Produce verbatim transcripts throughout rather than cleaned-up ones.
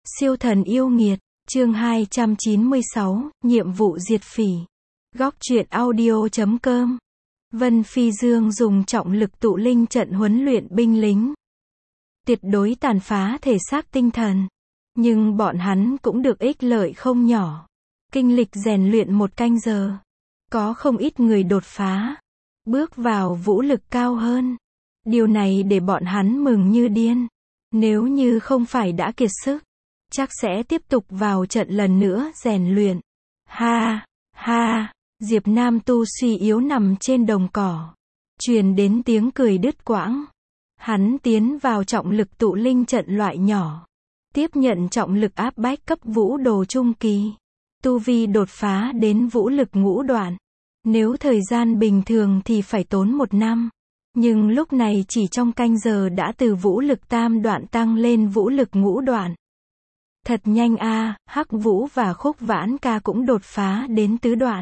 Siêu thần yêu nghiệt, chương hai trăm chín mươi sáu, nhiệm vụ diệt phỉ. Góc truyện audio chấm com. Vân Phi Dương dùng trọng lực tụ linh trận huấn luyện binh lính. Tuyệt đối tàn phá thể xác tinh thần. Nhưng bọn hắn cũng được ích lợi không nhỏ. Kinh lịch rèn luyện một canh giờ. Có không ít người đột phá. Bước vào vũ lực cao hơn. Điều này để bọn hắn mừng như điên. Nếu như không phải đã kiệt sức, chắc sẽ tiếp tục vào trận lần nữa rèn luyện. Ha, ha, Diệp Nam Tu suy yếu nằm trên đồng cỏ. Truyền đến tiếng cười đứt quãng. Hắn tiến vào trọng lực tụ linh trận loại nhỏ. Tiếp nhận trọng lực áp bách cấp vũ đồ trung kỳ. Tu vi đột phá đến vũ lực ngũ đoạn. Nếu thời gian bình thường thì phải tốn một năm. Nhưng lúc này chỉ trong canh giờ đã từ vũ lực tam đoạn tăng lên vũ lực ngũ đoạn. Thật nhanh a, à, Hắc Vũ và Khúc Vãn Ca cũng đột phá đến tứ đoạn.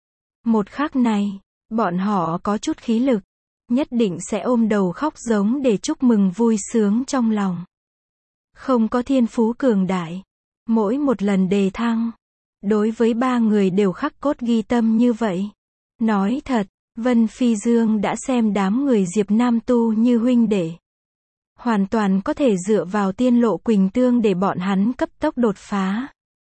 Một khắc này, bọn họ có chút khí lực, nhất định sẽ ôm đầu khóc giống để chúc mừng vui sướng trong lòng. Không có thiên phú cường đại, mỗi một lần đề thăng, đối với ba người đều khắc cốt ghi tâm như vậy. Nói thật, Vân Phi Dương đã xem đám người Diệp Nam Tu như huynh đệ. Hoàn toàn có thể dựa vào tiên lộ quỳnh tương để bọn hắn cấp tốc đột phá.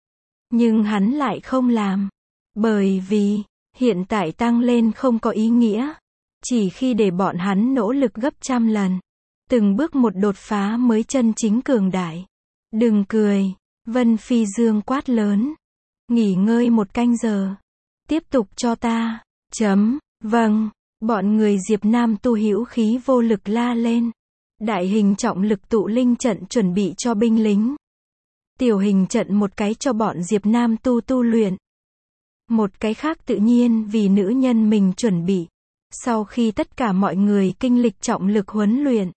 Nhưng hắn lại không làm. Bởi vì, hiện tại tăng lên không có ý nghĩa. Chỉ khi để bọn hắn nỗ lực gấp trăm lần. Từng bước một đột phá mới chân chính cường đại. Đừng cười, Vân Phi Dương quát lớn. Nghỉ ngơi một canh giờ. Tiếp tục cho ta. Chấm, vâng, bọn người Diệp Nam Tu hữu khí vô lực la lên. Đại hình trọng lực tụ linh trận chuẩn bị cho binh lính. Tiểu hình trận một cái cho bọn Diệp Nam Tu tu luyện. Một cái khác tự nhiên vì nữ nhân mình chuẩn bị. Sau khi tất cả mọi người kinh lịch trọng lực huấn luyện,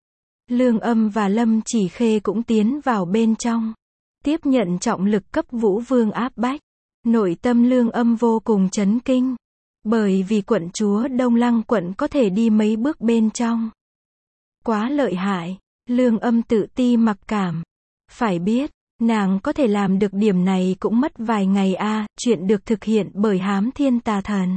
Lương Âm và Lâm Chỉ Khê cũng tiến vào bên trong. Tiếp nhận trọng lực cấp vũ vương áp bách. Nội tâm Lương Âm vô cùng chấn kinh. Bởi vì quận chúa Đông Lăng quận có thể đi mấy bước bên trong. Quá lợi hại, Lương Âm tự ti mặc cảm. Phải biết, nàng có thể làm được điểm này cũng mất vài ngày a, à, chuyện được thực hiện bởi Hám Thiên Tà Thần.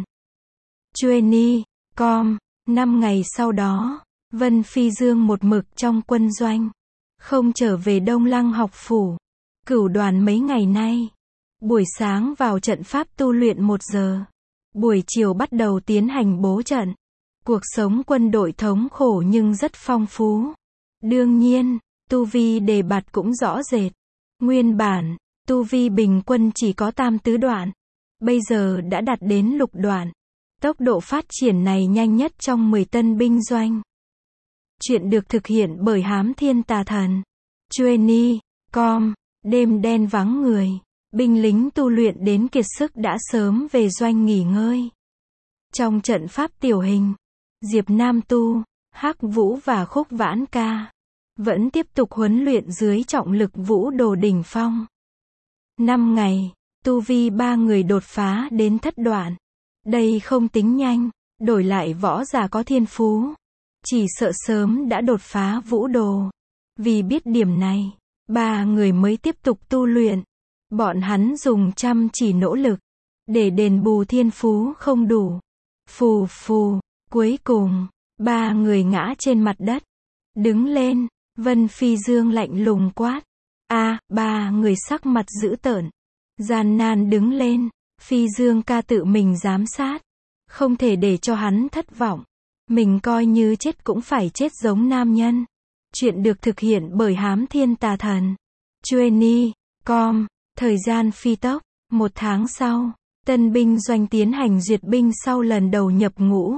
Chueni, com, năm ngày sau đó, Vân Phi Dương một mực trong quân doanh. Không trở về Đông Lăng học phủ. Cửu đoàn mấy ngày nay. Buổi sáng vào trận pháp tu luyện một giờ. Buổi chiều bắt đầu tiến hành bố trận. Cuộc sống quân đội thống khổ nhưng rất phong phú. Đương nhiên, tu vi đề bạt cũng rõ rệt. Nguyên bản, tu vi bình quân chỉ có tam tứ đoạn. Bây giờ đã đạt đến lục đoạn. Tốc độ phát triển này nhanh nhất trong mười tân binh doanh. Chuyện được thực hiện bởi Hám Thiên Tà Thần. Chueni, com, đêm đen vắng người. Binh lính tu luyện đến kiệt sức đã sớm về doanh nghỉ ngơi. Trong trận pháp tiểu hình, Diệp Nam Tu, Hắc Vũ và Khúc Vãn Ca vẫn tiếp tục huấn luyện dưới trọng lực vũ đồ đỉnh phong. Năm ngày, tu vi ba người đột phá đến thất đoạn. Đây không tính nhanh, đổi lại võ giả có thiên phú, chỉ sợ sớm đã đột phá vũ đồ. Vì biết điểm này, ba người mới tiếp tục tu luyện. Bọn hắn dùng chăm chỉ nỗ lực, để đền bù thiên phú không đủ. Phù phù, cuối cùng, ba người ngã trên mặt đất. Đứng lên, Vân Phi Dương lạnh lùng quát. A, à, ba người sắc mặt dữ tợn. Gian nan đứng lên, Phi Dương ca tự mình giám sát. Không thể để cho hắn thất vọng. Mình coi như chết cũng phải chết giống nam nhân. Chuyện được thực hiện bởi Hám Thiên Tà Thần. Chueni, com. Thời gian phi tốc, một tháng sau, tân binh doanh tiến hành duyệt binh sau lần đầu nhập ngũ.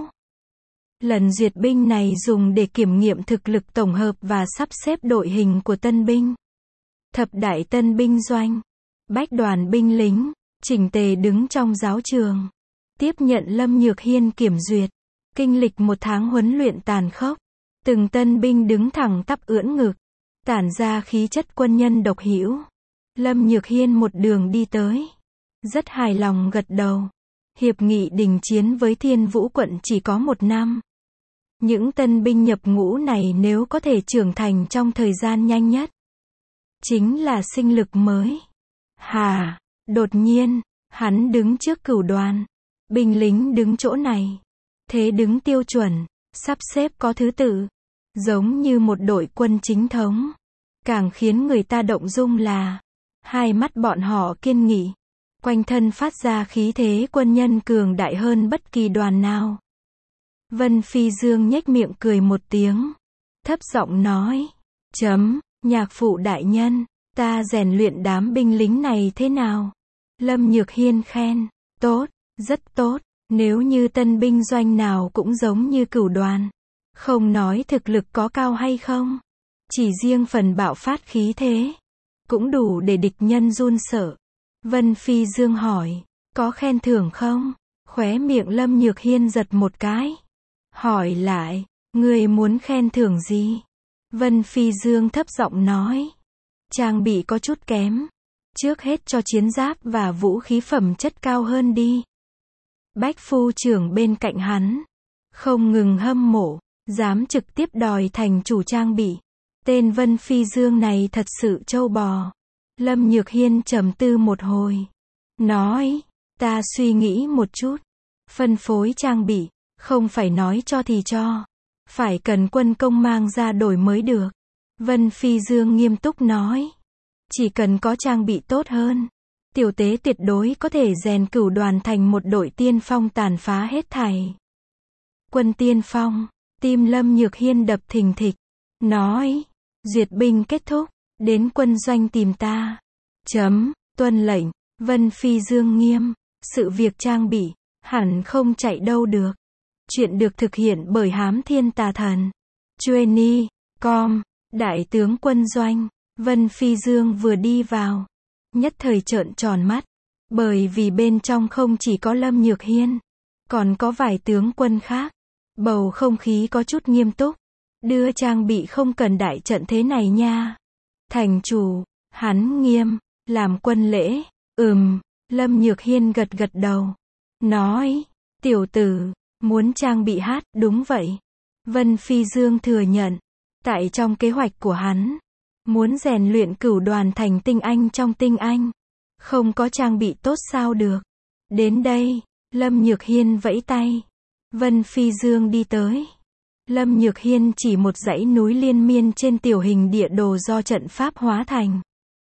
Lần duyệt binh này dùng để kiểm nghiệm thực lực tổng hợp và sắp xếp đội hình của tân binh. Thập đại tân binh doanh, bách đoàn binh lính, chỉnh tề đứng trong giáo trường. Tiếp nhận Lâm Nhược Hiên kiểm duyệt. Kinh lịch một tháng huấn luyện tàn khốc. Từng tân binh đứng thẳng tắp ưỡn ngực, tản ra khí chất quân nhân độc hữu. Lâm Nhược Hiên một đường đi tới. Rất hài lòng gật đầu. Hiệp nghị đình chiến với Thiên Vũ quận chỉ có một năm. Những tân binh nhập ngũ này nếu có thể trưởng thành trong thời gian nhanh nhất, chính là sinh lực mới. Hà, đột nhiên, hắn đứng trước cửu đoàn. Binh lính đứng chỗ này. Thế đứng tiêu chuẩn, sắp xếp có thứ tự. Giống như một đội quân chính thống. Càng khiến người ta động dung là, hai mắt bọn họ kiên nghị. Quanh thân phát ra khí thế quân nhân cường đại hơn bất kỳ đoàn nào. Vân Phi Dương nhếch miệng cười một tiếng. Thấp giọng nói. Chấm, nhạc phụ đại nhân, ta rèn luyện đám binh lính này thế nào? Lâm Nhược Hiên khen. Tốt, rất tốt. Nếu như tân binh doanh nào cũng giống như cửu đoàn. Không nói thực lực có cao hay không. Chỉ riêng phần bạo phát khí thế. Cũng đủ để địch nhân run sợ. Vân Phi Dương hỏi. Có khen thưởng không? Khóe miệng Lâm Nhược Hiên giật một cái. Hỏi lại. Ngươi muốn khen thưởng gì? Vân Phi Dương thấp giọng nói. Trang bị có chút kém. Trước hết cho chiến giáp và vũ khí phẩm chất cao hơn đi. Bách phu trưởng bên cạnh hắn. Không ngừng hâm mộ. Dám trực tiếp đòi thành chủ trang bị. Tên Vân Phi Dương này thật sự trâu bò. Lâm Nhược Hiên trầm tư một hồi. Nói. Ta suy nghĩ một chút. Phân phối trang bị. Không phải nói cho thì cho. Phải cần quân công mang ra đổi mới được. Vân Phi Dương nghiêm túc nói. Chỉ cần có trang bị tốt hơn. Tiểu tế tuyệt đối có thể rèn cửu đoàn thành một đội tiên phong tàn phá hết thảy. Quân tiên phong. Tim Lâm Nhược Hiên đập thình thịch. Nói. Duyệt binh kết thúc. Đến quân doanh tìm ta. Chấm. Tuân lệnh. Vân Phi Dương nghiêm. Sự việc trang bị. Hẳn không chạy đâu được. Chuyện được thực hiện bởi Hám Thiên Tà Thần. Chueni. Com. Đại tướng quân doanh. Vân Phi Dương vừa đi vào. Nhất thời trợn tròn mắt. Bởi vì bên trong không chỉ có Lâm Nhược Hiên. Còn có vài tướng quân khác. Bầu không khí có chút nghiêm túc. Đưa trang bị không cần đại trận thế này nha. Thành chủ. Hắn nghiêm. Làm quân lễ. Ừm. Lâm Nhược Hiên gật gật đầu. Nói. Tiểu tử. Muốn trang bị hát. Đúng vậy. Vân Phi Dương thừa nhận. Tại trong kế hoạch của hắn. Muốn rèn luyện cửu đoàn thành tinh anh trong tinh anh. Không có trang bị tốt sao được. Đến đây. Lâm Nhược Hiên vẫy tay. Vân Phi Dương đi tới. Lâm Nhược Hiên chỉ một dãy núi liên miên trên tiểu hình địa đồ do trận pháp hóa thành.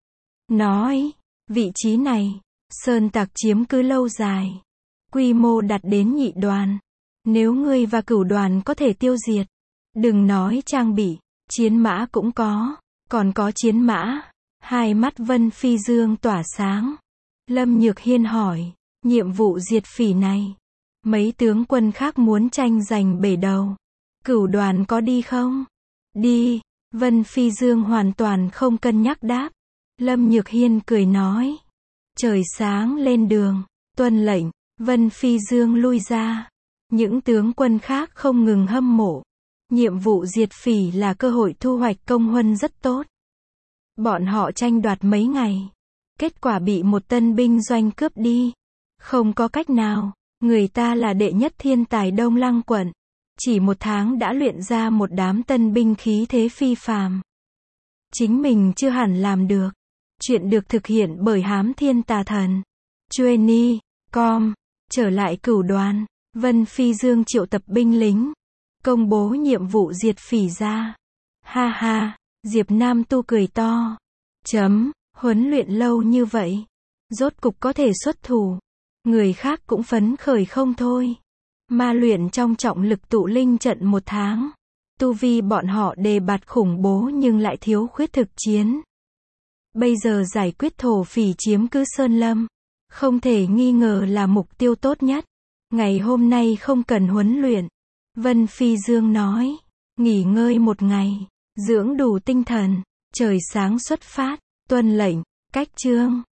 Nói. Vị trí này. Sơn tặc chiếm cứ lâu dài. Quy mô đạt đến nhị đoàn. Nếu ngươi và cửu đoàn có thể tiêu diệt. Đừng nói trang bị. Chiến mã cũng có. Còn có chiến mã. Hai mắt Vân Phi Dương tỏa sáng. Lâm Nhược Hiên hỏi. Nhiệm vụ diệt phỉ này. Mấy tướng quân khác muốn tranh giành bể đầu. Cửu đoàn có đi không? Đi. Vân Phi Dương hoàn toàn không cân nhắc đáp. Lâm Nhược Hiên cười nói. Trời sáng lên đường. Tuân lệnh. Vân Phi Dương lui ra. Những tướng quân khác không ngừng hâm mộ. Nhiệm vụ diệt phỉ là cơ hội thu hoạch công huân rất tốt. Bọn họ tranh đoạt mấy ngày. Kết quả bị một tân binh doanh cướp đi. Không có cách nào. Người ta là đệ nhất thiên tài Đông Lăng quận. Chỉ một tháng đã luyện ra một đám tân binh khí thế phi phàm. Chính mình chưa hẳn làm được. Chuyện được thực hiện bởi Hám Thiên Tà Thần. Chueni. Com. Trở lại cửu đoàn. Vân Phi Dương triệu tập binh lính. Công bố nhiệm vụ diệt phỉ ra. Ha ha. Diệp Nam Tu cười to. Chấm. Huấn luyện lâu như vậy. Rốt cục có thể xuất thủ. Người khác cũng phấn khởi không thôi. Ma luyện trong trọng lực tụ linh trận một tháng. Tu vi bọn họ đề bạt khủng bố nhưng lại thiếu khuyết thực chiến. Bây giờ giải quyết thổ phỉ chiếm cứ Sơn Lâm. Không thể nghi ngờ là mục tiêu tốt nhất. Ngày hôm nay không cần huấn luyện. Vân Phi Dương nói. Nghỉ ngơi một ngày. Dưỡng đủ tinh thần. Trời sáng xuất phát. Tuân lệnh. Cách chương.